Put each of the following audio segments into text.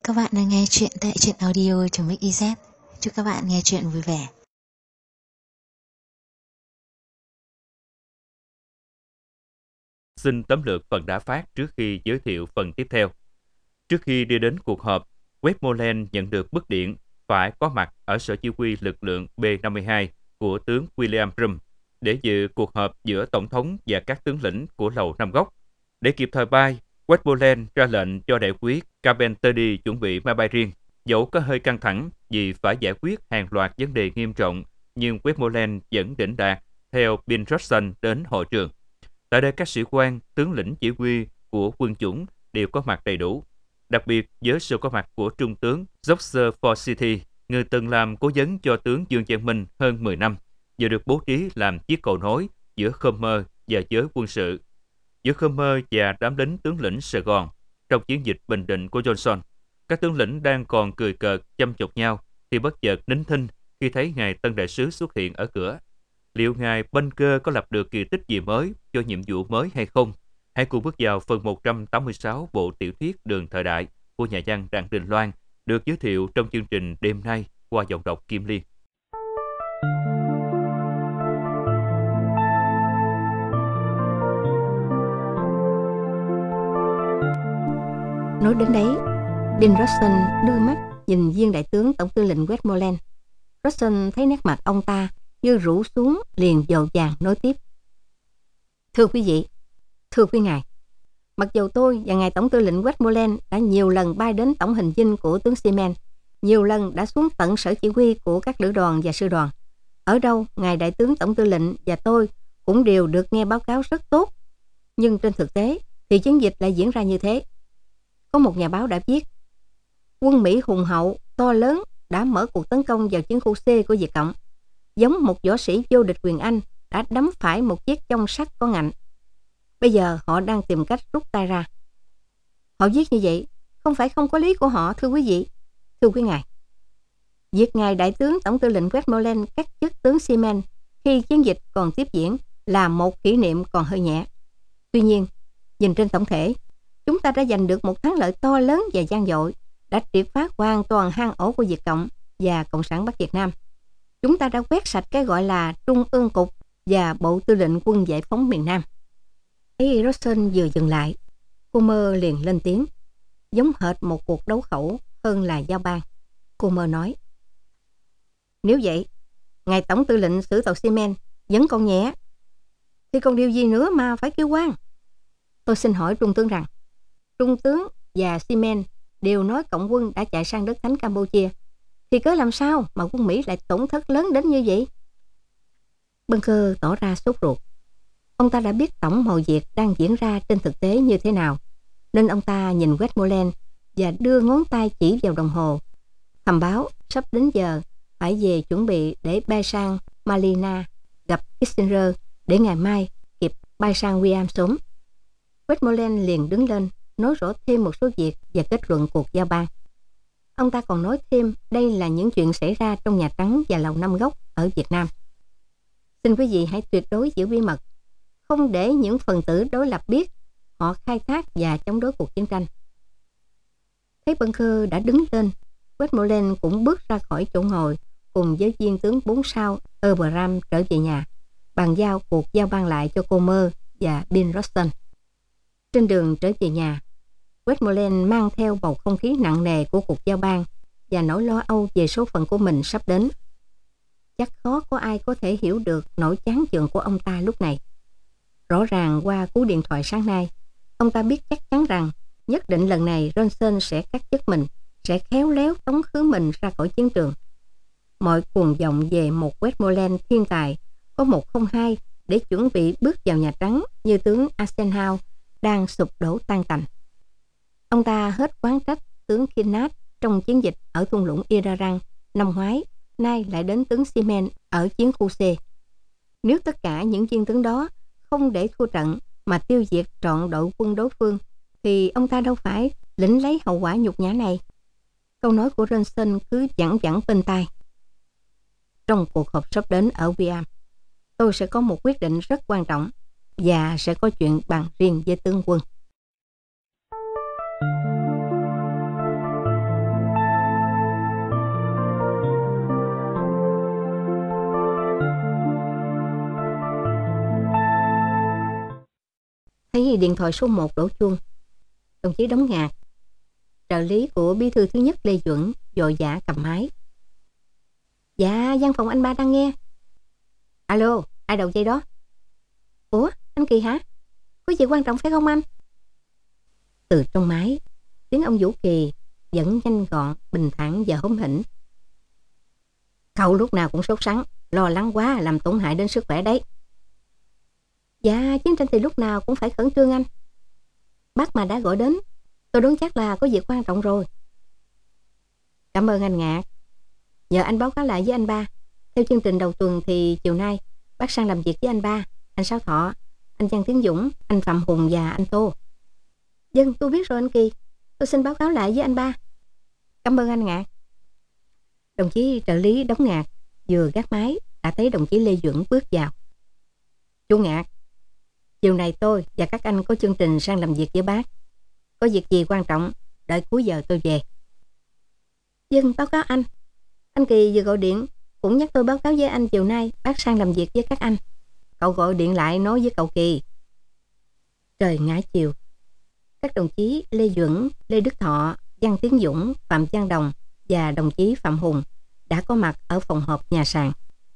Các bạn đang nghe chuyện tại truyện audio.mix.iz. Chúc các bạn nghe chuyện vui vẻ. Xin tóm lược phần đã phát trước khi giới thiệu phần tiếp theo. Trước khi đi đến cuộc họp, Westmoreland nhận được bức điện phải có mặt ở sở chỉ huy lực lượng B-52 của tướng William Trump để dự cuộc họp giữa Tổng thống và các tướng lĩnh của Lầu Năm Góc. Để kịp thời bay, Westmoreland ra lệnh cho đại úy Carpenteri chuẩn bị máy bay riêng. Dẫu có hơi căng thẳng vì phải giải quyết hàng loạt vấn đề nghiêm trọng, nhưng Westmoreland vẫn đỉnh đạt theo Bill Johnson đến hội trường. Tại đây các sĩ quan, tướng lĩnh chỉ huy của quân chủng đều có mặt đầy đủ. Đặc biệt với sự có mặt của Trung tướng George Forsyth, người từng làm cố vấn cho tướng Dương Văn Minh hơn 10 năm, vừa được bố trí làm chiếc cầu nối giữa Khmer và giới quân sự, giữa Khmer và đám lính tướng lĩnh Sài Gòn trong chiến dịch bình định của Johnson. Các tướng lĩnh đang còn cười cợt chăm chọc nhau thì bất chợt nín thinh khi thấy ngài tân đại sứ xuất hiện ở cửa. Liệu ngài Bunker có lập được kỳ tích gì mới cho nhiệm vụ mới hay không? Hãy cùng bước vào phần 186 bộ tiểu thuyết Đường Thời Đại của nhà văn Đặng Đình Loan, được giới thiệu trong chương trình đêm nay qua giọng đọc Kim Liên. Nói đến đấy, Dean Russell đưa mắt nhìn viên đại tướng tổng tư lệnh Westmoreland. Russell thấy nét mặt ông ta như rũ xuống, liền dội vàng nói tiếp. Thưa quý vị, thưa quý ngài, mặc dù tôi và ngài tổng tư lệnh Westmoreland đã nhiều lần bay đến tổng hành dinh của tướng Seaman, nhiều lần đã xuống tận sở chỉ huy của các lữ đoàn và sư đoàn, ở đâu ngài đại tướng tổng tư lệnh và tôi cũng đều được nghe báo cáo rất tốt. Nhưng trên thực tế thì chiến dịch lại diễn ra như thế. Có một nhà báo đã viết, quân Mỹ hùng hậu, to lớn đã mở cuộc tấn công vào chiến khu C của Việt Cộng, giống một võ sĩ vô địch quyền Anh đã đấm phải một chiếc chông sắt có ngạnh. Bây giờ họ đang tìm cách rút tay ra. Họ viết như vậy không phải không có lý của họ, thưa quý vị, thưa quý ngài. Việc ngài đại tướng tổng tư lệnh Westmoreland cắt chức tướng Seaman khi chiến dịch còn tiếp diễn là một kỷ niệm còn hơi nhẹ. Tuy nhiên, nhìn trên tổng thể, chúng ta đã giành được một thắng lợi to lớn và vang dội, đã triệt phá hoàn toàn hang ổ của Việt Cộng và Cộng sản Bắc Việt Nam. Chúng ta đã quét sạch cái gọi là Trung ương cục và Bộ Tư lệnh Quân Giải phóng miền Nam. Thấy Rosen vừa dừng lại, cô Mơ liền lên tiếng, giống hệt một cuộc đấu khẩu hơn là giao ban. Cô Mơ nói, nếu vậy, ngài tổng tư lệnh xử tàu Seaman vẫn còn nhẹ, thì còn điều gì nữa mà phải kêu oan? Tôi xin hỏi Trung tướng rằng, Trung tướng và Seaman đều nói Cộng quân đã chạy sang đất thánh Campuchia, thì cớ làm sao mà quân Mỹ lại tổn thất lớn đến như vậy? Bunker tỏ ra sốt ruột. Ông ta đã biết tổng mọi việc đang diễn ra trên thực tế như thế nào, nên ông ta nhìn Westmoreland và đưa ngón tay chỉ vào đồng hồ, thầm báo sắp đến giờ phải về chuẩn bị để bay sang Manila gặp Kissinger để ngày mai kịp bay sang Guam sớm. Westmoreland liền đứng lên, nói rõ thêm một số việc và kết luận cuộc giao ban. Ông ta còn nói thêm đây là những chuyện xảy ra trong Nhà Trắng và Lầu Năm Góc ở Việt Nam. Xin quý vị hãy tuyệt đối giữ bí mật, không để những phần tử đối lập biết họ khai thác và chống đối cuộc chiến tranh. Thấy Bunker đã đứng lên, Westmoreland cũng bước ra khỏi chỗ ngồi cùng với viên tướng 4 sao Abraham trở về nhà, bàn giao cuộc giao ban lại cho cô Mơ và Bill Russell. Trên đường trở về nhà, Westmoreland mang theo bầu không khí nặng nề của cuộc giao ban và nỗi lo âu về số phận của mình sắp đến. Chắc khó có ai có thể hiểu được nỗi chán chường của ông ta lúc này. Rõ ràng qua cú điện thoại sáng nay, ông ta biết chắc chắn rằng nhất định lần này Johnson sẽ cắt chức mình, sẽ khéo léo tống khứ mình ra khỏi chiến trường. Mọi cuồng vọng về một Westmoreland thiên tài có 102 để chuẩn bị bước vào Nhà Trắng như tướng Eisenhower đang sụp đổ tan tành. Ông ta hết oán trách tướng Kennedy trong chiến dịch ở thung lũng Iraran năm ngoái, nay lại đến tướng Seaman ở chiến khu C. Nếu tất cả những viên tướng đó không để thua trận mà tiêu diệt trọn đội quân đối phương, thì ông ta đâu phải lĩnh lấy hậu quả nhục nhã này. Câu nói của Johnson cứ vẳng vẳng bên tai. Trong cuộc họp sắp đến ở Guam, tôi sẽ có một quyết định rất quan trọng và sẽ có chuyện bàn riêng với tướng quân. thấy điện thoại số 1 đổ chuông. Đồng chí Đống Ngạc, trợ lý của bí thư thứ nhất Lê Duẩn, vội vã cầm máy. Dạ, văn phòng anh Ba đang nghe. Alo, ai đầu dây đó? Ủa, anh Kỳ hả? Có gì quan trọng phải không anh? Từ trong máy, tiếng ông Vũ Kỳ vẫn nhanh gọn, bình thản và hóm hỉnh. Cậu lúc nào cũng sốt sắng, lo lắng quá làm tổn hại đến sức khỏe đấy. Dạ, chiến tranh thì lúc nào cũng phải khẩn trương anh. Bác mà đã gọi đến, tôi đoán chắc là có việc quan trọng rồi. Cảm ơn anh Ngạc. Nhờ anh báo cáo lại với anh Ba. Theo chương trình đầu tuần thì chiều nay bác sang làm việc với anh Ba, anh Sáu Thọ, anh Văn Tiến Dũng, anh Phạm Hùng và anh Tô. Vâng, tôi biết rồi anh Kỳ. Tôi xin báo cáo lại với anh Ba. Cảm ơn anh Ngạc. Đồng chí trợ lý Đống Ngạc vừa gác máy đã thấy đồng chí Lê Duẩn bước vào. Chú Ngạc, chiều này tôi và các anh có chương trình sang làm việc với bác. Có việc gì quan trọng, đợi cuối giờ tôi về. Vâng, báo cáo anh. Anh Kỳ vừa gọi điện cũng nhắc tôi báo cáo với anh chiều nay bác sang làm việc với các anh. Cậu gọi điện lại nói với cậu Kỳ. Trời ngã chiều. Các đồng chí Lê Duẩn, Lê Đức Thọ, Văn Tiến Dũng, Phạm Văn Đồng và đồng chí Phạm Hùng đã có mặt ở phòng họp nhà sàn.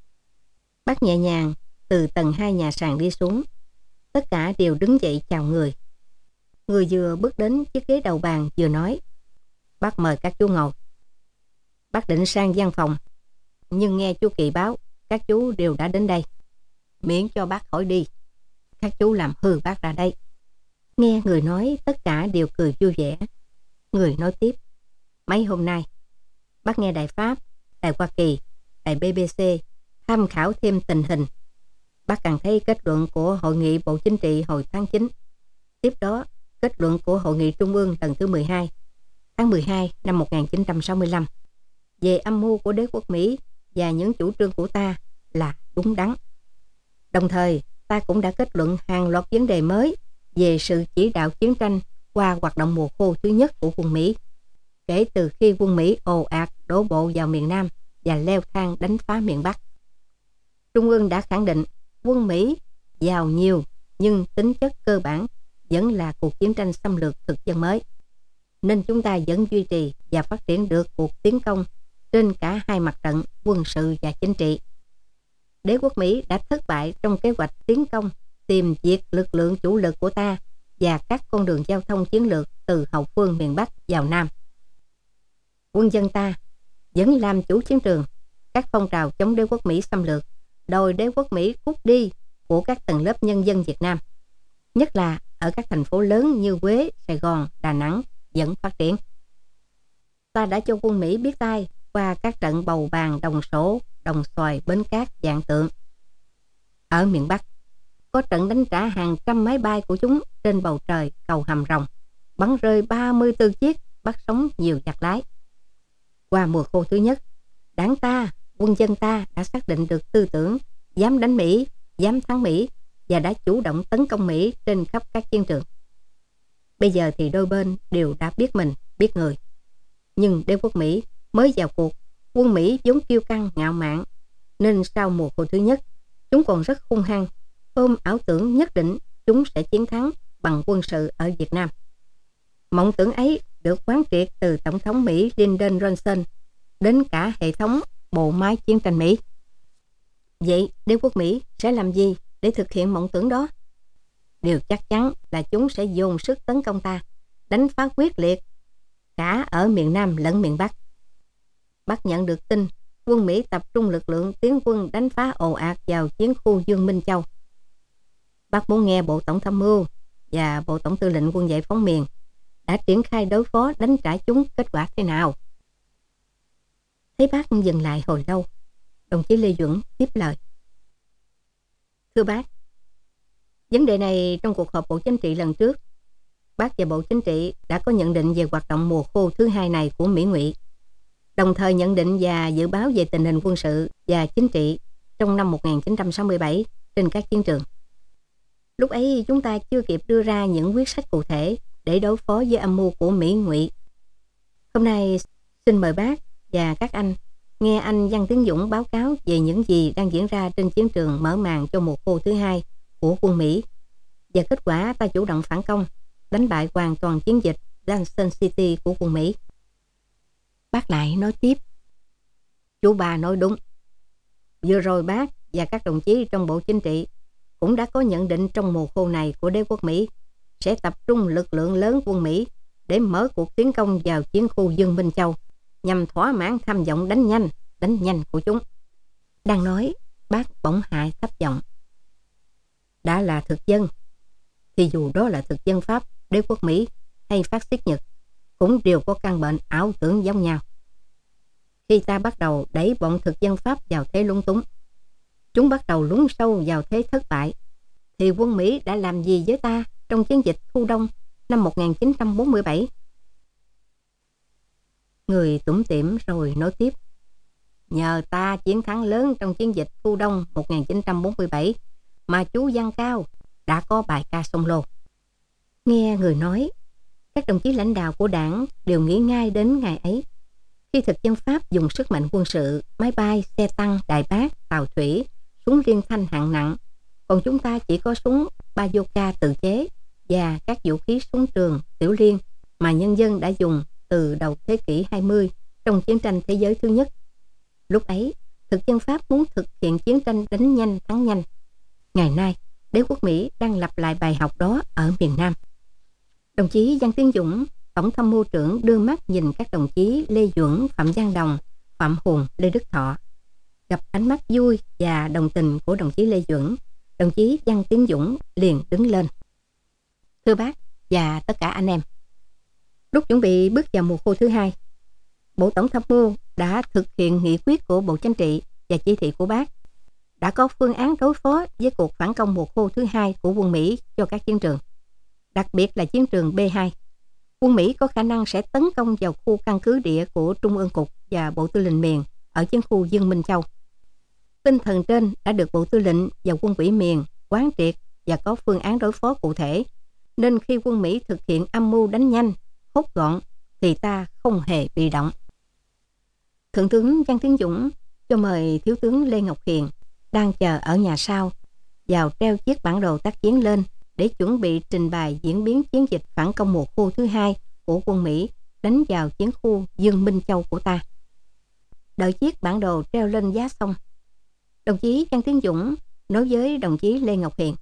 Bác nhẹ nhàng từ tầng 2 nhà sàn đi xuống. Tất cả đều đứng dậy chào người. Người vừa bước đến chiếc ghế đầu bàn vừa nói: Bác mời các chú ngồi. Bác định sang văn phòng, nhưng nghe chú Kỳ báo các chú đều đã đến đây. Miễn cho bác khỏi đi, các chú làm hư bác ra đây. Nghe người nói, tất cả đều cười vui vẻ. Người nói tiếp: Mấy hôm nay bác nghe Đài Pháp, Đài Hoa Kỳ, Đài BBC tham khảo thêm tình hình. Bác càng thấy kết luận của Hội nghị Bộ Chính trị hồi tháng 9. Tiếp đó, kết luận của Hội nghị Trung ương lần thứ 12, tháng 12 năm 1965 về âm mưu của đế quốc Mỹ và những chủ trương của ta là đúng đắn. Đồng thời, ta cũng đã kết luận hàng loạt vấn đề mới về sự chỉ đạo chiến tranh qua hoạt động mùa khô thứ nhất của quân Mỹ, kể từ khi quân Mỹ ồ ạt đổ bộ vào miền Nam và leo thang đánh phá miền Bắc. Trung ương đã khẳng định quân Mỹ giàu nhiều nhưng tính chất cơ bản vẫn là cuộc chiến tranh xâm lược thực dân mới, nên chúng ta vẫn duy trì và phát triển được cuộc tiến công trên cả hai mặt trận quân sự và chính trị. Đế quốc Mỹ đã thất bại trong kế hoạch tiến công tìm diệt lực lượng chủ lực của ta và các con đường giao thông chiến lược từ hậu phương miền Bắc vào Nam. Quân dân ta vẫn làm chủ chiến trường. Các phong trào chống đế quốc Mỹ xâm lược, đòi đế quốc Mỹ cút đi của các tầng lớp nhân dân Việt Nam, nhất là ở các thành phố lớn như Huế, Sài Gòn, Đà Nẵng vẫn phát triển. Ta đã cho quân Mỹ biết tay qua các trận Bầu Bàng, Đồng Sổ, Đồng Xoài, Bến Cát, Vạn Tượng. Ở miền Bắc, có trận đánh trả hàng trăm máy bay của chúng trên bầu trời cầu Hàm Rồng, bắn rơi 34 chiếc, bắt sống nhiều giặc lái. Qua mùa khô thứ nhất, đảng ta, quân dân ta đã xác định được tư tưởng dám đánh Mỹ, dám thắng Mỹ và đã chủ động tấn công Mỹ trên khắp các chiến trường. Bây giờ thì đôi bên đều đã biết mình, biết người. Nhưng đế quốc Mỹ mới vào cuộc, quân Mỹ vốn kiêu căng, ngạo mạn, nên sau mùa khô thứ nhất, chúng còn rất hung hăng, ôm ảo tưởng nhất định chúng sẽ chiến thắng bằng quân sự ở Việt Nam. Mộng tưởng ấy được quán triệt từ Tổng thống Mỹ Lyndon Johnson đến cả hệ thống bộ máy chiến tranh Mỹ. Vậy đế quốc Mỹ sẽ làm gì để thực hiện mộng tưởng đó? Điều chắc chắn là chúng sẽ dồn sức tấn công ta, đánh phá quyết liệt cả ở miền Nam lẫn miền Bắc. Bác nhận được tin quân Mỹ tập trung lực lượng tiến quân đánh phá ồ ạt vào chiến khu Dương Minh Châu. Bác muốn nghe Bộ Tổng tham mưu và Bộ Tổng tư lệnh quân giải phóng miền đã triển khai đối phó đánh trả chúng kết quả thế nào. Thấy bác dừng lại hồi lâu, đồng chí Lê Duẩn tiếp lời. Thưa bác, vấn đề này trong cuộc họp Bộ Chính trị lần trước, bác và Bộ Chính trị đã có nhận định về hoạt động mùa khô thứ hai này của Mỹ Ngụy, đồng thời nhận định và dự báo về tình hình quân sự và chính trị trong năm 1967 trên các chiến trường. Lúc ấy chúng ta chưa kịp đưa ra những quyết sách cụ thể để đối phó với âm mưu của Mỹ Ngụy. Hôm nay xin mời bác và các anh nghe anh Văn Tiến Dũng báo cáo về những gì đang diễn ra trên chiến trường mở màn cho mùa khô thứ hai của quân Mỹ Và kết quả ta chủ động phản công, đánh bại hoàn toàn chiến dịch Johnson City của quân Mỹ. Bác lại nói tiếp. Chú bà nói đúng. Vừa rồi bác và các đồng chí trong Bộ Chính trị cũng đã có nhận định trong mùa khô này của đế quốc Mỹ sẽ tập trung lực lượng lớn quân Mỹ để mở cuộc tiến công vào chiến khu Dương Minh Châu nhằm thỏa mãn tham vọng đánh nhanh của chúng. Đang nói, bác bỗng hạ thấp giọng. Đã là thực dân, thì dù đó là thực dân Pháp, đế quốc Mỹ hay phát xít Nhật, cũng đều có căn bệnh ảo tưởng giống nhau. Khi ta bắt đầu đẩy bọn thực dân Pháp vào thế lúng túng, chúng bắt đầu lún sâu vào thế thất bại, thì quân Mỹ đã làm gì với ta trong chiến dịch Thu Đông năm 1947? Người tủm tỉm rồi nói tiếp. Nhờ ta chiến thắng lớn trong chiến dịch Thu Đông 1947 mà chú Văn Cao đã có bài ca sông Lô. Nghe người nói, các đồng chí lãnh đạo của đảng đều nghĩ ngay đến ngày ấy, khi thực dân Pháp dùng sức mạnh quân sự, máy bay, xe tăng, đại bác, tàu thủy, súng liên thanh hạng nặng, còn chúng ta chỉ có súng bazooka tự chế và các vũ khí súng trường, tiểu liên mà nhân dân đã dùng từ đầu thế kỷ 20 trong chiến tranh thế giới thứ nhất. Lúc ấy, thực dân Pháp muốn thực hiện chiến tranh đánh nhanh thắng nhanh. Ngày nay, đế quốc Mỹ đang lặp lại bài học đó ở miền Nam. Đồng chí Văn Tiến Dũng, Tổng tham mưu trưởng đưa mắt nhìn các đồng chí Lê Duẩn, Phạm Văn Đồng, Phạm Hùng, Lê Đức Thọ. Gặp ánh mắt vui và đồng tình của đồng chí Lê Duẩn, đồng chí Văn Tiến Dũng liền đứng lên. Thưa bác và tất cả anh em, lúc chuẩn bị bước vào mùa khô thứ hai, Bộ Tổng tham mưu đã thực hiện nghị quyết của Bộ Chính trị và chỉ thị của bác, đã có phương án đối phó với cuộc phản công mùa khô thứ hai của quân Mỹ cho các chiến trường, đặc biệt là chiến trường B2. Quân Mỹ có khả năng sẽ tấn công vào khu căn cứ địa của Trung ương Cục và Bộ Tư lệnh miền ở chiến khu Dương Minh Châu. Tinh thần trên đã được Bộ Tư lệnh và quân ủy miền quán triệt và có phương án đối phó cụ thể, nên khi quân Mỹ thực hiện âm mưu đánh nhanh, hốt gọn, thì ta không hề bị động. Thượng tướng Văn Tiến Dũng cho mời Thiếu tướng Lê Ngọc Hiền đang chờ ở nhà sau vào treo chiếc bản đồ tác chiến lên để chuẩn bị trình bày diễn biến chiến dịch phản công mùa khô thứ hai của quân Mỹ đánh vào chiến khu Dương Minh Châu của ta. Đợi chiếc bản đồ treo lên giá xong, đồng chí Văn Tiến Dũng nói với đồng chí Lê Ngọc Hiền.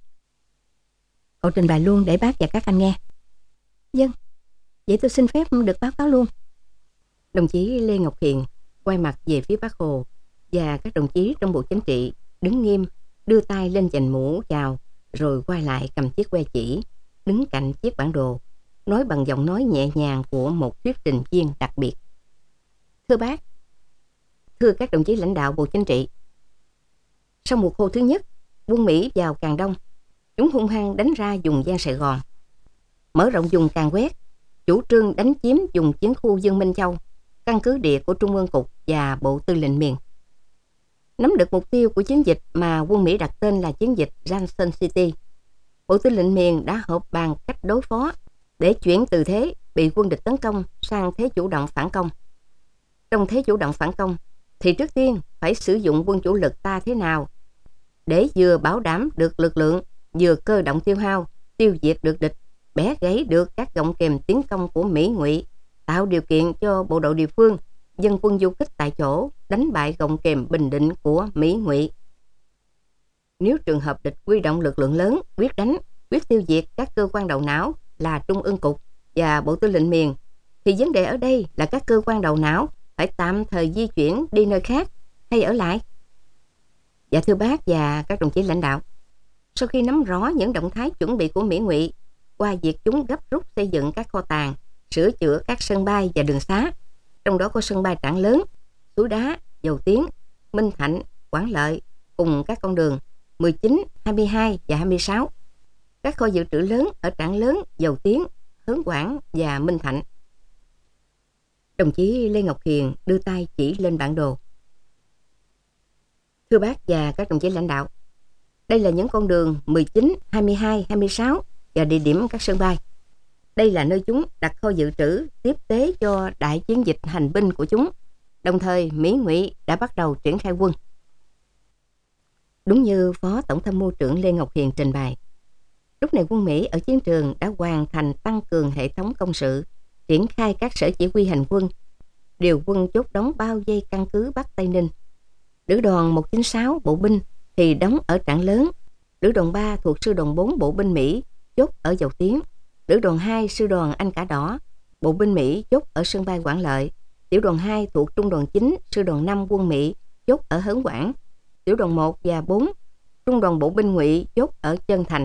Cậu trình bày luôn để bác và các anh nghe. Vâng, vậy tôi xin phép được báo cáo luôn. Đồng chí Lê Ngọc Hiền quay mặt về phía Bác Hồ và các đồng chí trong Bộ Chính trị đứng nghiêm, đưa tay lên giành mũ chào, rồi quay lại cầm chiếc que chỉ, đứng cạnh chiếc bản đồ, nói bằng giọng nói nhẹ nhàng của một thuyết trình viên đặc biệt. Thưa bác, thưa các đồng chí lãnh đạo Bộ Chính trị, sau mùa khô thứ nhất, quân Mỹ vào Càng Đông, chúng hung hăng đánh ra vùng Giang Sài Gòn, mở rộng vùng Càng Quét, chủ trương đánh chiếm vùng chiến khu Dương Minh Châu, căn cứ địa của Trung ương Cục và Bộ Tư lệnh miền. Nắm được mục tiêu của chiến dịch mà quân Mỹ đặt tên là chiến dịch Johnson City, Bộ Tư lệnh miền đã họp bàn cách đối phó để chuyển từ thế bị quân địch tấn công sang thế chủ động phản công. Trong thế chủ động phản công thì trước tiên phải sử dụng quân chủ lực ta thế nào để vừa bảo đảm được lực lượng, vừa cơ động tiêu hao, tiêu diệt được địch, bẻ gãy được các gọng kềm tiến công của Mỹ Ngụy, tạo điều kiện cho bộ đội địa phương, dân quân du kích tại chỗ đánh bại gọng kềm Bình Định của Mỹ Ngụy. Nếu trường hợp địch huy động lực lượng lớn, quyết đánh, quyết tiêu diệt các cơ quan đầu não là Trung ương Cục và Bộ Tư lệnh miền, thì vấn đề ở đây là các cơ quan đầu não phải tạm thời di chuyển đi nơi khác hay ở lại. Dạ thưa bác và các đồng chí lãnh đạo, sau khi nắm rõ những động thái chuẩn bị của Mỹ Ngụy qua việc chúng gấp rút xây dựng các kho tàng, sửa chữa các sân bay và đường xá, trong đó có sân bay Trảng Lớn, Suối Đá, Dầu Tiếng, Minh Thạnh, Quảng Lợi cùng các con đường 19, 22 và 26. Các kho dự trữ lớn ở Trảng Lớn, Dầu Tiếng, Hớn Quảng và Minh Thạnh. Đồng chí Lê Ngọc Hiền đưa tay chỉ lên bản đồ. Thưa bác và các đồng chí lãnh đạo, đây là những con đường 19, 22, 26 và địa điểm các sân bay. Đây là nơi chúng đặt kho dự trữ tiếp tế cho đại chiến dịch hành binh của chúng. Đồng thời, Mỹ Ngụy đã bắt đầu triển khai quân. Đúng như Phó Tổng tham mưu trưởng Lê Ngọc Hiền trình bày, Lúc này quân Mỹ ở chiến trường đã hoàn thành tăng cường hệ thống công sự, triển khai các sở chỉ huy hành quân, điều quân chốt đóng bao vây căn cứ Bắc Tây Ninh. Lữ đoàn 196 bộ binh thì đóng ở Trảng Lớn, lữ đoàn 3 thuộc sư đoàn 4 bộ binh Mỹ chốt ở Dầu Tiếng, lữ đoàn 2 sư đoàn Anh Cả Đỏ bộ binh Mỹ chốt ở sân bay Quảng Lợi, tiểu đoàn 2 thuộc trung đoàn 9 sư đoàn 5 quân Mỹ chốt ở Hớn Quảng, tiểu đoàn 1 và 4 trung đoàn bộ binh Ngụy chốt ở Trân Thành.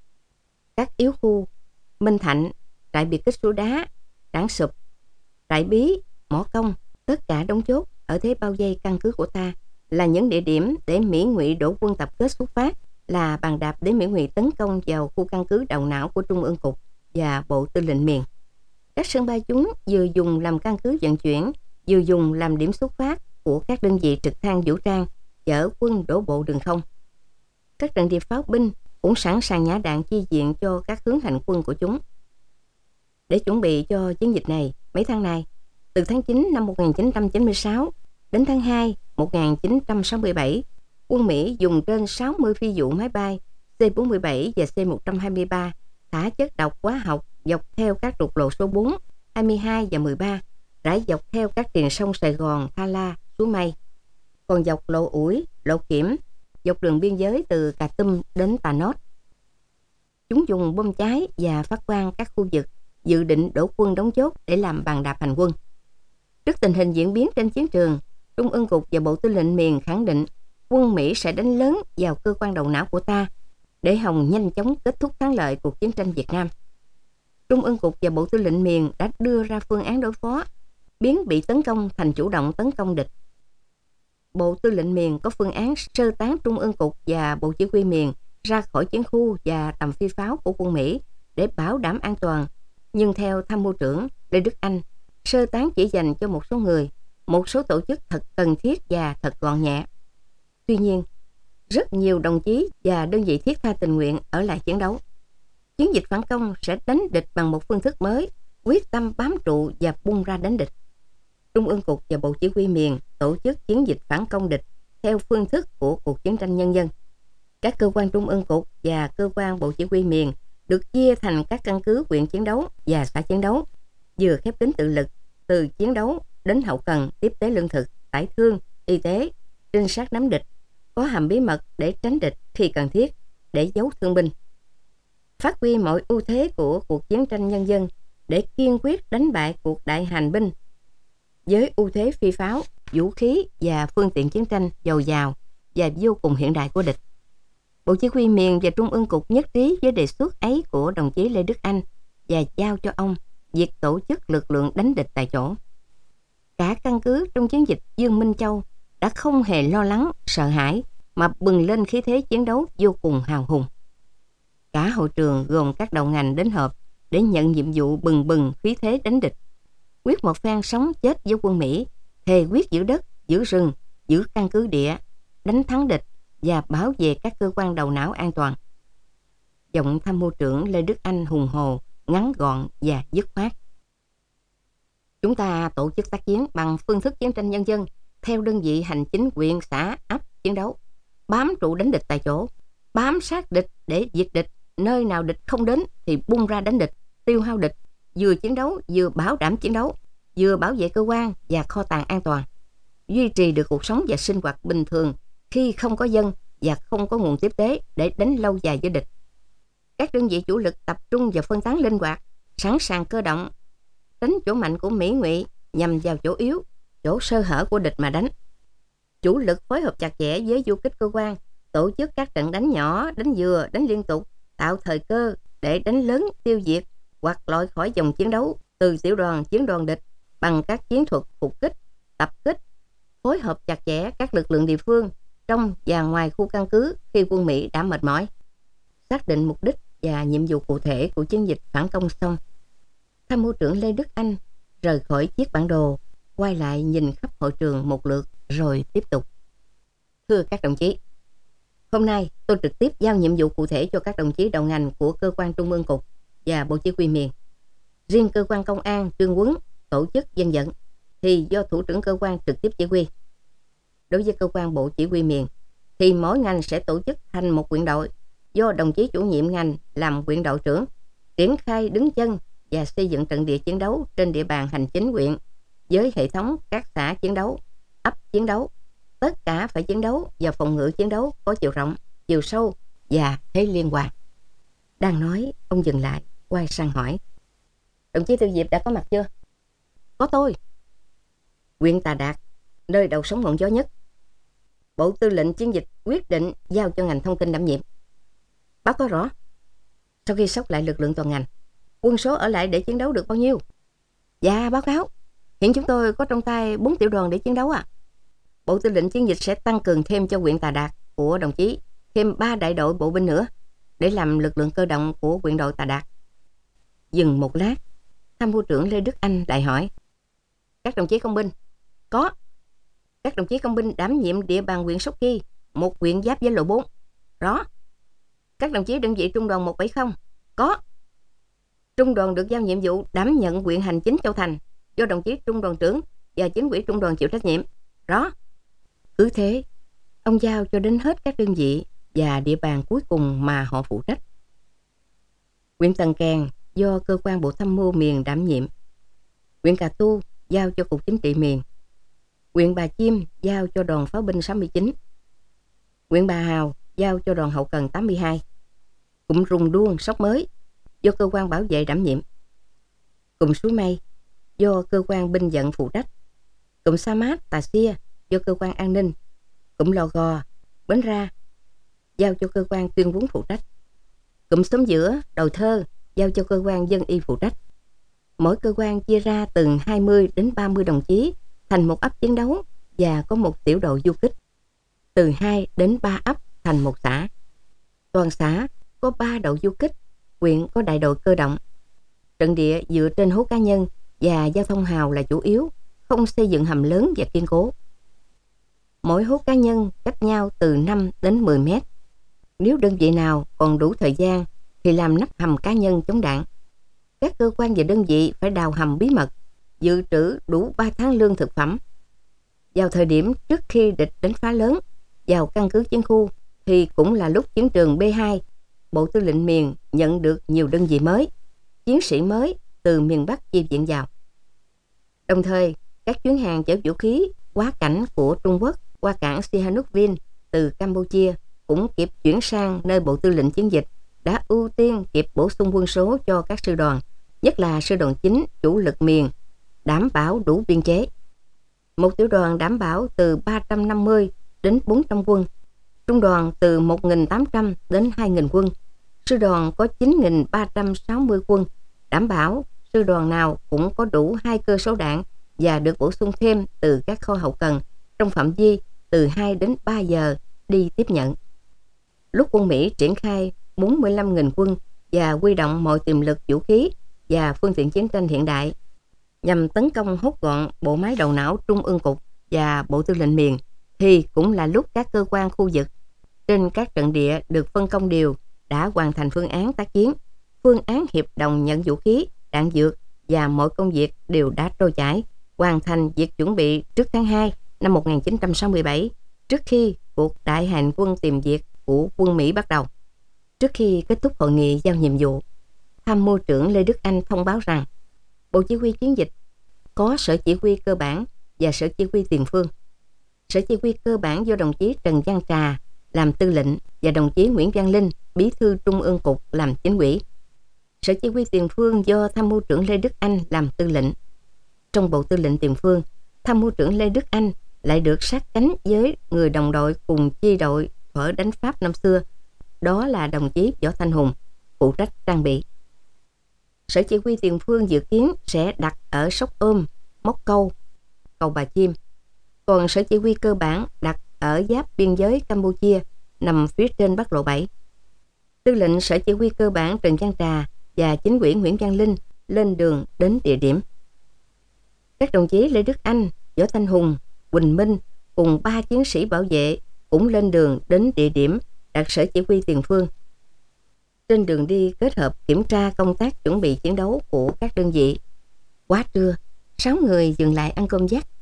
Các yếu khu Minh Thạnh, trại biệt kích Suối Đá, Trảng Sụp, trại Bí, Mỏ Công, tất cả đóng chốt ở thế bao vây căn cứ của ta, là những địa điểm để Mỹ Ngụy đổ quân tập kết xuất phát, là bàn đạp để Mỹ Ngụy tấn công vào khu căn cứ đầu não của Trung ương Cục và Bộ Tư lệnh Miền. Các sân bay chúng vừa dùng làm căn cứ vận chuyển, vừa dùng làm điểm xuất phát của các đơn vị trực thăng vũ trang chở quân đổ bộ đường không. Các trận địa pháo binh cũng sẵn sàng nhả đạn chi viện cho các hướng hành quân của chúng. Để chuẩn bị cho chiến dịch này, mấy tháng nay, từ tháng 9 năm 1996 đến tháng 2 1967, quân Mỹ dùng trên 60 phi vụ máy bay C-47 và C-123 thả chất độc hóa học dọc theo các trục lộ số 4, 22 và 13, rải dọc theo các triền sông Sài Gòn, Tha La, Suối Mây. Còn dọc lộ Ủi, lộ Kiểm, dọc đường biên giới từ Cà Tum đến Tà Nốt. Chúng dùng bom cháy và phát quang các khu vực dự định đổ quân đóng chốt để làm bàn đạp hành quân. Trước tình hình diễn biến trên chiến trường, Trung ương Cục và Bộ Tư lệnh Miền khẳng định quân Mỹ sẽ đánh lớn vào cơ quan đầu não của ta để hòng nhanh chóng kết thúc thắng lợi cuộc chiến tranh Việt Nam. Trung ương Cục và Bộ Tư lệnh Miền đã đưa ra phương án đối phó, biến bị tấn công thành chủ động tấn công địch. Bộ Tư lệnh Miền có phương án sơ tán Trung ương Cục và Bộ Chỉ huy Miền ra khỏi chiến khu và tầm phi pháo của quân Mỹ để bảo đảm an toàn. Nhưng theo Tham mưu trưởng Lê Đức Anh, sơ tán chỉ dành cho một số người, một số tổ chức thật cần thiết và thật gọn nhẹ. Tuy nhiên, rất nhiều đồng chí và đơn vị thiết tha tình nguyện ở lại chiến đấu. Chiến dịch phản công sẽ đánh địch bằng một phương thức mới, quyết tâm bám trụ và bung ra đánh địch. Trung ương Cục và Bộ Chỉ huy Miền tổ chức chiến dịch phản công địch theo phương thức của cuộc chiến tranh nhân dân. Các cơ quan Trung ương Cục và cơ quan Bộ Chỉ huy Miền được chia thành các căn cứ huyện chiến đấu và xã chiến đấu, vừa khép kín tự lực, từ chiến đấu đến hậu cần tiếp tế lương thực, tải thương, y tế, trinh sát nắm địch, có hầm bí mật để tránh địch khi cần thiết, để giấu thương binh. Phát huy mọi ưu thế của cuộc chiến tranh nhân dân để kiên quyết đánh bại cuộc đại hành binh với ưu thế phi pháo, vũ khí và phương tiện chiến tranh dồi dào và vô cùng hiện đại của địch. Bộ Chỉ huy Miền và Trung ương Cục nhất trí với đề xuất ấy của đồng chí Lê Đức Anh và giao cho ông việc tổ chức lực lượng đánh địch tại chỗ. Cả căn cứ trong chiến dịch Dương Minh Châu đã không hề lo lắng, sợ hãi mà bừng lên khí thế chiến đấu vô cùng hào hùng. Cả hội trường gồm các đầu ngành đến họp để nhận nhiệm vụ bừng bừng khí thế đánh địch, quyết một phen sống chết với quân Mỹ, thề quyết giữ đất, giữ rừng, giữ căn cứ địa, đánh thắng địch và bảo vệ các cơ quan đầu não an toàn. Giọng Tham mưu trưởng Lê Đức Anh hùng hồ, ngắn gọn và dứt khoát. Chúng ta tổ chức tác chiến bằng phương thức chiến tranh nhân dân theo đơn vị hành chính huyện, xã, ấp chiến đấu, bám trụ đánh địch tại chỗ, bám sát địch để diệt địch, nơi nào địch không đến thì bung ra đánh địch, tiêu hao địch, vừa chiến đấu vừa bảo đảm chiến đấu, vừa bảo vệ cơ quan và kho tàng an toàn, duy trì được cuộc sống và sinh hoạt bình thường khi không có dân và không có nguồn tiếp tế để đánh lâu dài với địch. Các đơn vị chủ lực tập trung và phân tán linh hoạt, sẵn sàng cơ động, đánh chỗ mạnh của Mỹ Ngụy nhằm vào chỗ yếu, chỗ sơ hở của địch mà đánh. Chủ lực phối hợp chặt chẽ với du kích cơ quan, tổ chức các trận đánh nhỏ, đánh vừa, đánh liên tục, tạo thời cơ để đánh lớn, tiêu diệt hoặc loại khỏi dòng chiến đấu từ tiểu đoàn, chiến đoàn địch bằng các chiến thuật phục kích, tập kích, phối hợp chặt chẽ các lực lượng địa phương trong và ngoài khu căn cứ khi quân Mỹ đã mệt mỏi. Xác định mục đích và nhiệm vụ cụ thể của chiến dịch phản công xong, Tham mưu trưởng Lê Đức Anh rời khỏi chiếc bản đồ, quay lại nhìn khắp hội trường một lượt rồi tiếp tục. Thưa các đồng chí, hôm nay tôi trực tiếp giao nhiệm vụ cụ thể cho các đồng chí đầu ngành của cơ quan Trung ương Cục và Bộ Chỉ huy Miền. Riêng cơ quan công an, trương huấn, tổ chức dân vận thì do thủ trưởng cơ quan trực tiếp chỉ huy. Đối với cơ quan Bộ Chỉ huy Miền thì mỗi ngành sẽ tổ chức thành một huyện đội, do đồng chí chủ nhiệm ngành làm huyện đội trưởng, triển khai đứng chân và xây dựng trận địa chiến đấu trên địa bàn hành chính huyện với hệ thống các xã chiến đấu, ấp chiến đấu. Tất cả phải chiến đấu và phòng ngự chiến đấu có chiều rộng, chiều sâu và thế liên hoàn. Đang nói, ông dừng lại, quay sang hỏi. Đồng chí Tư Diệp đã có mặt chưa? Có tôi. Huyện Tà Đạt, nơi đầu sóng ngọn gió nhất. Bộ Tư lệnh Chiến dịch quyết định giao cho ngành thông tin đảm nhiệm. Báo cáo rõ. Sau khi sốc lại lực lượng toàn ngành, quân số ở lại để chiến đấu được bao nhiêu? Dạ báo cáo. Hiện chúng tôi có trong tay 4 tiểu đoàn để chiến đấu ạ. Bộ Tư lệnh Chiến dịch sẽ tăng cường thêm cho huyện Tà Đạt của đồng chí thêm 3 đại đội bộ binh nữa để làm lực lượng cơ động của huyện đội Tà Đạt. Dừng một lát, Tham mưu trưởng Lê Đức Anh lại hỏi. Các đồng chí công binh? Có. Các đồng chí công binh đảm nhiệm địa bàn huyện Sóc Ki, một huyện giáp với lộ 4. Rõ. Các đồng chí đơn vị trung đoàn 170? Có. Trung đoàn được giao nhiệm vụ đảm nhận huyện hành chính Châu Thành do đồng chí trung đoàn trưởng và chính ủy trung đoàn chịu trách nhiệm. Rõ. Cứ thế, ông giao cho đến hết các đơn vị và địa bàn cuối cùng mà họ phụ trách. Huyện Tần Kèn do cơ quan bộ tham mưu miền đảm nhiệm. Huyện Cà Tu giao cho cục chính trị miền. Huyện Bà Chiêm giao cho đoàn pháo binh 69. Huyện Bà Hào giao cho đoàn hậu cần 82. Cụm Rùng Đuông Sóc Mới do cơ quan bảo vệ đảm nhiệm. Cụm Suối Mây do cơ quan binh vận phụ trách. Cụm Sa Mát Tà Xia do cơ quan an ninh. Cụm Lò Gò Bến Ra giao cho cơ quan tuyên huấn phụ trách. Cụm Xóm Giữa Đồi Thơ giao cho cơ quan dân y phụ trách. Mỗi cơ quan chia ra từ 20 đến 30 đồng chí thành một ấp chiến đấu và có một tiểu đội du kích. Từ 2 đến 3 ấp thành một xã. Toàn xã có 3 đội du kích, huyện có đại đội cơ động. Trận địa dựa trên hố cá nhân và giao thông hào là chủ yếu, không xây dựng hầm lớn và kiên cố. Mỗi hố cá nhân cách nhau từ 5 đến 10 mét. Nếu đơn vị nào còn đủ thời gian thì làm nắp hầm cá nhân chống đạn. Các cơ quan và đơn vị phải đào hầm bí mật, dự trữ đủ 3 tháng lương thực phẩm. Vào thời điểm trước khi địch đánh phá lớn vào căn cứ chiến khu thì cũng là lúc chiến trường B2, Bộ Tư lệnh miền nhận được nhiều đơn vị mới, chiến sĩ mới từ miền Bắc chi viện vào. Đồng thời, các chuyến hàng chở vũ khí quá cảnh của Trung Quốc qua cảng Sihanoukville từ Campuchia cũng kịp chuyển sang nơi Bộ Tư lệnh Chiến dịch đã ưu tiên kịp bổ sung quân số cho các sư đoàn, nhất là sư đoàn chính chủ lực miền, đảm bảo đủ biên chế. Một tiểu đoàn đảm bảo từ 350 đến 400 quân, trung đoàn từ 1.800 đến 2.000 quân, sư đoàn có 9.360 quân, đảm bảo sư đoàn nào cũng có đủ 2 cơ số đạn và được bổ sung thêm từ các kho hậu cần trong phạm vi từ 2 đến 3 giờ đi tiếp nhận. Lúc quân Mỹ triển khai 45.000 quân và huy động mọi tiềm lực vũ khí và phương tiện chiến tranh hiện đại nhằm tấn công hốt gọn bộ máy đầu não Trung ương Cục và Bộ Tư lệnh miền, thì cũng là lúc các cơ quan khu vực trên các trận địa được phân công điều đã hoàn thành phương án tác chiến, phương án hiệp đồng nhận vũ khí, đạn dược và mọi công việc đều đã trôi chảy, hoàn thành việc chuẩn bị trước tháng 2 năm 1967, trước khi cuộc đại hành quân tìm việc của quân Mỹ bắt đầu. Trước khi kết thúc hội nghị giao nhiệm vụ, Tham mưu trưởng Lê Đức Anh thông báo rằng Bộ Chỉ huy Chiến dịch có sở chỉ huy cơ bản và sở chỉ huy tiền phương. Sở chỉ huy cơ bản do đồng chí Trần Văn Trà làm tư lệnh và đồng chí Nguyễn Văn Linh, bí thư Trung ương Cục làm chính ủy. Sở chỉ huy tiền phương do Tham mưu trưởng Lê Đức Anh làm tư lệnh. Trong Bộ Tư lệnh tiền phương, Tham mưu trưởng Lê Đức Anh lại được sát cánh với người đồng đội cùng chi đội ở đánh Pháp năm xưa, đó là đồng chí Võ Thanh Hùng, phụ trách trang bị. Sở chỉ huy tiền phương dự kiến sẽ đặt ở Sóc Ôm, Móc Câu, Cầu Bà Chiêm. Còn sở chỉ huy cơ bản đặt ở giáp biên giới Campuchia, nằm phía trên Bắc Lộ 7. Tư lệnh sở chỉ huy cơ bản Trần Văn Trà và chính ủy Nguyễn Văn Linh lên đường đến địa điểm. Các đồng chí Lê Đức Anh, Võ Thanh Hùng, Quỳnh Minh cùng 3 chiến sĩ bảo vệ cũng lên đường đến địa điểm đặt sở chỉ huy tiền phương. Trên đường đi kết hợp kiểm tra công tác chuẩn bị chiến đấu của các đơn vị. Quá trưa, 6 người dừng lại ăn cơm dắt.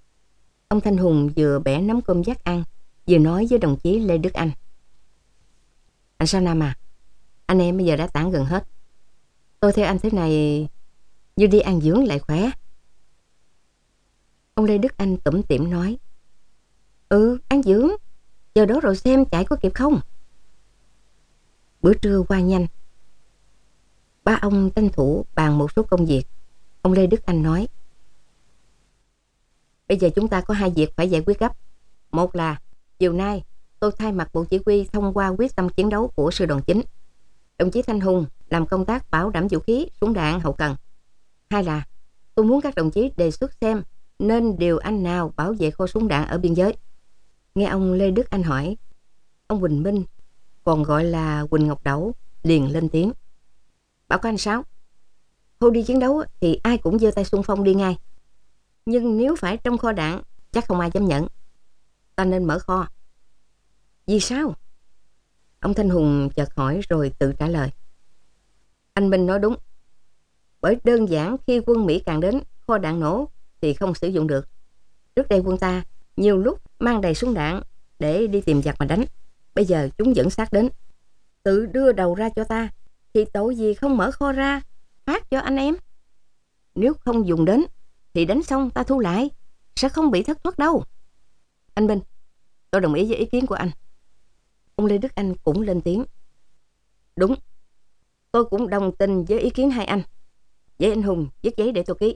Ông Thanh Hùng vừa bẻ nắm cơm dắt ăn, vừa nói với đồng chí Lê Đức Anh. Anh Sao Nam à, anh em bây giờ đã tản gần hết. Tôi theo anh thế này như đi ăn dưỡng lại khỏe. Ông Lê Đức Anh tủm tỉm nói. Ăn dưỡng, giờ đó rồi xem chạy có kịp không. Bữa trưa qua nhanh. Ba ông tranh thủ bàn một số công việc. Ông Lê Đức Anh nói. Bây giờ chúng ta có 2 việc phải giải quyết gấp. Một là chiều nay tôi thay mặt Bộ Chỉ huy thông qua quyết tâm chiến đấu của sư đoàn 9. Đồng chí Thanh Hùng làm công tác bảo đảm vũ khí, súng đạn hậu cần. 2 là tôi muốn các đồng chí đề xuất xem nên điều anh nào bảo vệ kho súng đạn ở biên giới. Nghe ông Lê Đức Anh hỏi, ông Huỳnh Minh, còn gọi là Huỳnh Ngọc Đẩu, liền lên tiếng. Bảo có anh Sáu, thôi đi chiến đấu thì ai cũng giơ tay xung phong đi ngay. Nhưng nếu phải trong kho đạn, chắc không ai dám nhận. Ta nên mở kho. Vì sao? Ông Thanh Hùng chợt hỏi rồi tự trả lời. Anh Minh nói đúng. Bởi đơn giản khi quân Mỹ càng đến, kho đạn nổ thì không sử dụng được. Trước đây quân ta nhiều lúc mang đầy súng đạn để đi tìm giặc mà đánh. Bây giờ chúng dẫn xác đến, tự đưa đầu ra cho ta, thì tội gì không mở kho ra phát cho anh em. Nếu không dùng đến thì đánh xong ta thu lại, sẽ không bị thất thoát đâu. Anh Minh, tôi đồng ý với ý kiến của anh. Ông Lê Đức Anh cũng lên tiếng. Đúng, tôi cũng đồng tình với ý kiến hai anh. Vậy anh Hùng viết giấy để tôi ký.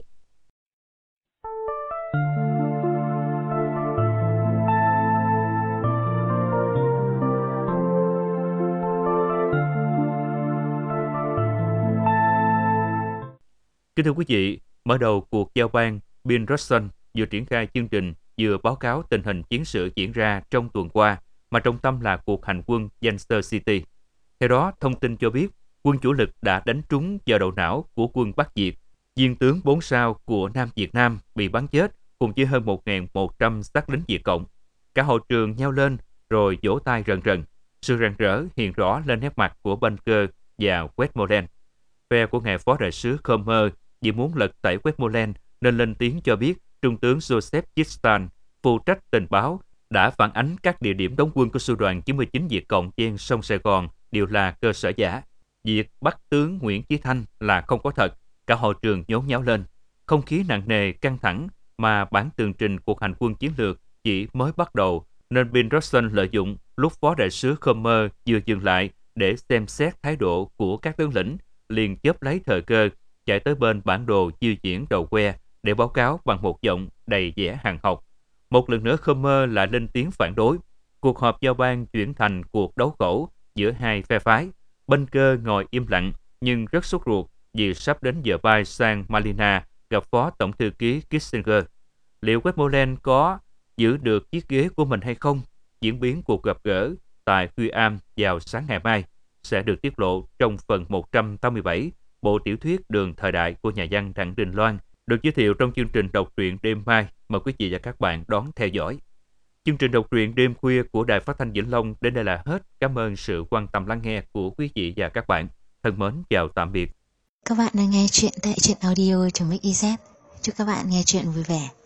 Kính thưa quý vị, mở đầu cuộc giao ban, Bill Russell vừa triển khai chương trình vừa báo cáo tình hình chiến sự diễn ra trong tuần qua, mà trọng tâm là cuộc hành quân Yanster City. Theo đó, thông tin cho biết quân chủ lực đã đánh trúng vào đầu não của quân Bắc Việt. Viên tướng 4 sao của Nam Việt Nam bị bắn chết cùng với hơn 1.100 xác lính Việt Cộng. Cả hội trường nhao lên rồi vỗ tay rần rần. Sự rạng rỡ hiện rõ lên nét mặt của Bunker và Westmoreland. Phe của ngài phó đại sứ Comer vì muốn lật tẩy Westmoreland nên lên tiếng cho biết Trung tướng Joseph Chistan, phụ trách tình báo, đã phản ánh các địa điểm đóng quân của sư đoàn 99 Việt Cộng ven sông Sài Gòn đều là cơ sở giả. Việc bắt tướng Nguyễn Chí Thanh là không có thật. Cả hội trường nhốn nháo lên. Không khí nặng nề, căng thẳng mà bản tường trình cuộc hành quân chiến lược chỉ mới bắt đầu, nên Bill Russell lợi dụng lúc phó đại sứ Comer vừa dừng lại để xem xét thái độ của các tướng lĩnh, liền chớp lấy thời cơ chạy tới bên bản đồ di chuyển đầu que để báo cáo bằng một giọng đầy vẻ hàn học. Một lần nữa Comer lại lên tiếng phản đối. Cuộc họp giao ban chuyển thành cuộc đấu khẩu giữa hai phe phái. Bunker ngồi im lặng nhưng rất sốt ruột vì sắp đến giờ bay sang Manila gặp phó tổng thư ký Kissinger. Liệu Westmoreland có giữ được chiếc ghế của mình hay không? Diễn biến cuộc gặp gỡ tại Guam vào sáng ngày mai sẽ được tiết lộ trong phần 187 bộ tiểu thuyết Đường Thời Đại của nhà văn Đặng Đình Loan, được giới thiệu trong chương trình đọc truyện đêm mai. Mời quý vị và các bạn đón theo dõi. Chương trình đọc truyện đêm khuya của Đài Phát thanh Vĩnh Long đến đây là hết. Cảm ơn sự quan tâm lắng nghe của quý vị và các bạn. Thân mến chào tạm biệt. Các bạn đang nghe chuyện tại truyện audio.mix.iz. Chúc các bạn nghe chuyện vui vẻ.